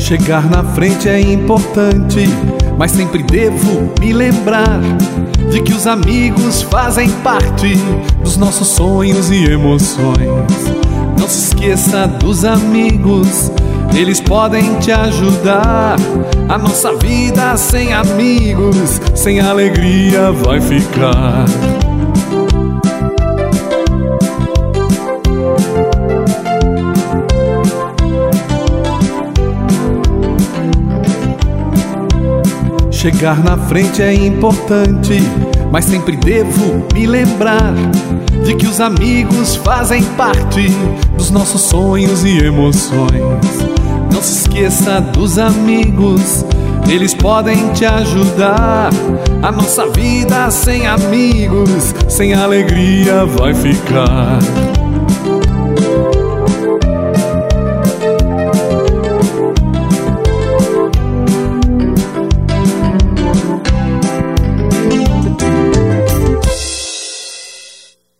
Chegar na frente é importante, mas sempre devo me lembrar de que os amigos fazem parte dos nossos sonhos e emoções. Não se esqueça dos amigos, eles podem te ajudar. A nossa vida sem amigos, sem alegria vai ficar. Chegar na frente é importante, mas sempre devo me lembrar de que os amigos fazem parte dos nossos sonhos e emoções. Não se esqueça dos amigos, eles podem te ajudar. A nossa vida sem amigos, sem alegria vai ficar.